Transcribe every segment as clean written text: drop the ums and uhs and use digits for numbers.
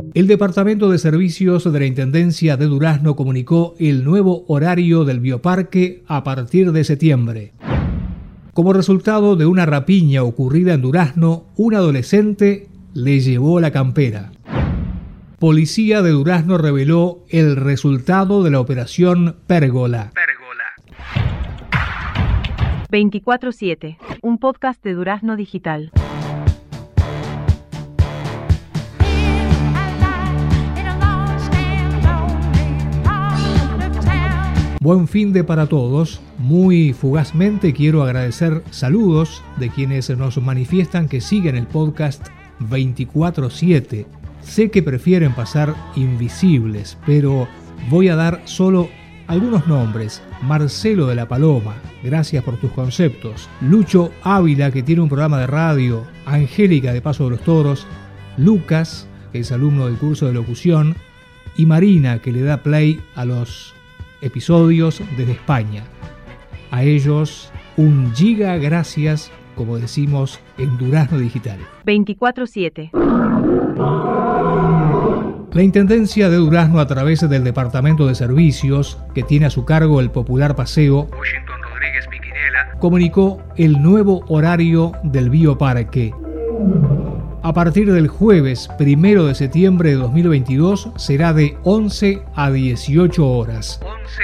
El Departamento de Servicios de la Intendencia de Durazno comunicó el nuevo horario del bioparque a partir de septiembre. Como resultado de una rapiña ocurrida en Durazno, un adolescente le llevó la campera. Policía de Durazno reveló el resultado de la operación Pérgola. 24/7, un podcast de Durazno Digital. Buen fin de para todos. Muy fugazmente quiero agradecer saludos de quienes nos manifiestan que siguen el podcast 24/7. Sé que prefieren pasar invisibles, pero voy a dar solo algunos nombres. Marcelo de la Paloma, gracias por tus conceptos. Lucho Ávila, que tiene un programa de radio. Angélica de Paso de los Toros. Lucas, que es alumno del curso de locución. Y Marina, que le da play a los episodios desde España. A ellos, un giga gracias, como decimos en Durazno Digital. 24/7. La Intendencia de Durazno, a través del Departamento de Servicios, que tiene a su cargo el popular paseo Washington Rodríguez Piquinela, comunicó el nuevo horario del bioparque. A partir del jueves 1 de septiembre de 2022 será de 11 a 18 horas.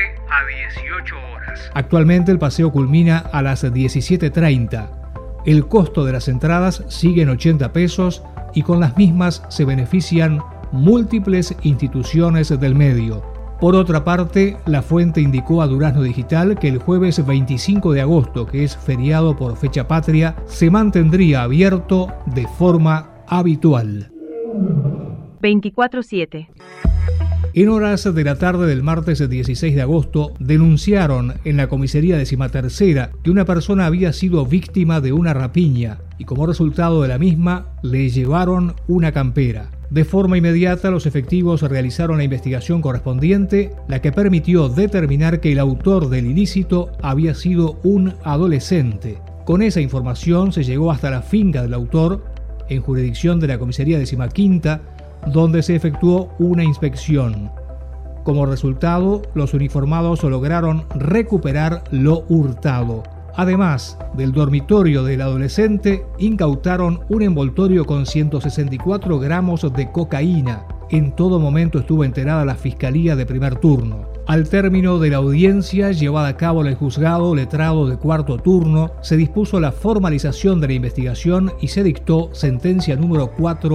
Actualmente el paseo culmina a las 17:30. El costo de las entradas sigue en 80 pesos y con las mismas se benefician múltiples instituciones del medio. Por otra parte, la fuente indicó a Durazno Digital que el jueves 25 de agosto, que es feriado por fecha patria, se mantendría abierto de forma habitual. 24/7. En horas de la tarde del martes 16 de agosto, denunciaron en la comisaría 13ª que una persona había sido víctima de una rapiña y como resultado de la misma le llevaron una campera. De forma inmediata, los efectivos realizaron la investigación correspondiente, la que permitió determinar que el autor del ilícito había sido un adolescente. Con esa información se llegó hasta la finca del autor, en jurisdicción de la comisaría 15ª, donde se efectuó una inspección. Como resultado, los uniformados lograron recuperar lo hurtado. Además del dormitorio del adolescente, incautaron un envoltorio con 164 gramos de cocaína. En todo momento estuvo enterada la Fiscalía de primer turno. Al término de la audiencia llevada a cabo en el juzgado letrado de cuarto turno, se dispuso la formalización de la investigación y se dictó sentencia número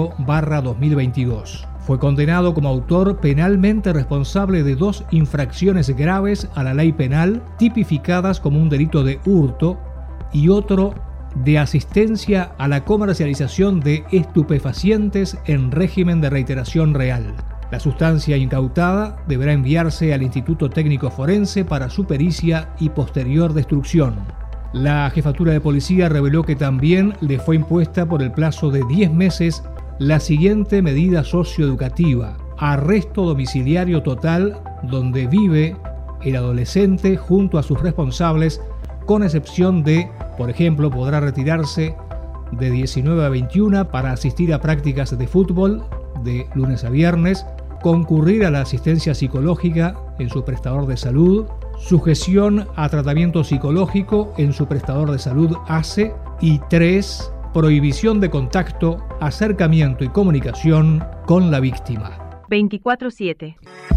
4/2022. Fue condenado como autor penalmente responsable de 2 infracciones graves a la ley penal, tipificadas como un delito de hurto, y otro de asistencia a la comercialización de estupefacientes en régimen de reiteración real. La sustancia incautada deberá enviarse al Instituto Técnico Forense para su pericia y posterior destrucción. La Jefatura de Policía reveló que también le fue impuesta por el plazo de 10 meses la siguiente medida socioeducativa: arresto domiciliario total donde vive el adolescente junto a sus responsables, con excepción de, por ejemplo, podrá retirarse de 19 a 21 para asistir a prácticas de fútbol de lunes a viernes, concurrir a la asistencia psicológica en su prestador de salud, sujeción a tratamiento psicológico en su prestador de salud ACE, y 3. Prohibición de contacto, acercamiento y comunicación con la víctima. 24/7.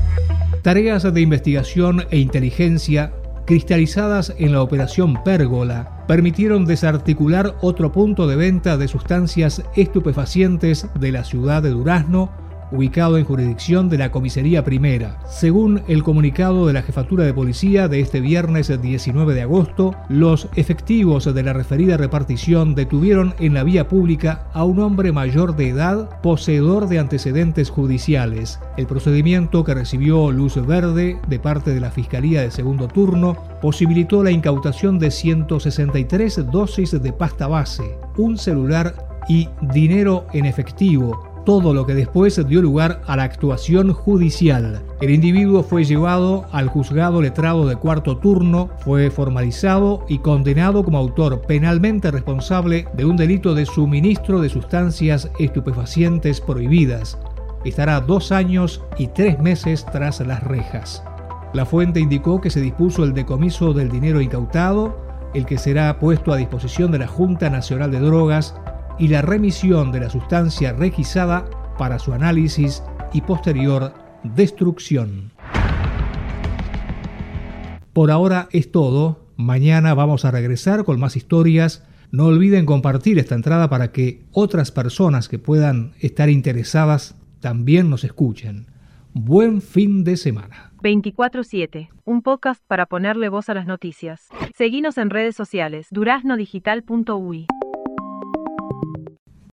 Tareas de investigación e inteligencia cristalizadas en la operación Pérgola permitieron desarticular otro punto de venta de sustancias estupefacientes de la ciudad de Durazno, ubicado en jurisdicción de la Comisaría Primera. Según el comunicado de la Jefatura de Policía de este viernes 19 de agosto, los efectivos de la referida repartición detuvieron en la vía pública a un hombre mayor de edad poseedor de antecedentes judiciales. El procedimiento, que recibió luz verde de parte de la Fiscalía de segundo turno, posibilitó la incautación de 163 dosis de pasta base, un celular y dinero en efectivo, todo lo que después dio lugar a la actuación judicial. El individuo fue llevado al juzgado letrado de cuarto turno, fue formalizado y condenado como autor penalmente responsable de un delito de suministro de sustancias estupefacientes prohibidas. estará 2 años y 3 meses tras las rejas. La fuente indicó que se dispuso el decomiso del dinero incautado, el que será puesto a disposición de la Junta Nacional de Drogas, y la remisión de la sustancia requisada para su análisis y posterior destrucción. Por ahora es todo. Mañana vamos a regresar con más historias. No olviden compartir esta entrada para que otras personas que puedan estar interesadas también nos escuchen. Buen fin de semana. 24/7, un podcast para ponerle voz a las noticias. Seguinos en redes sociales, duraznodigital.uy.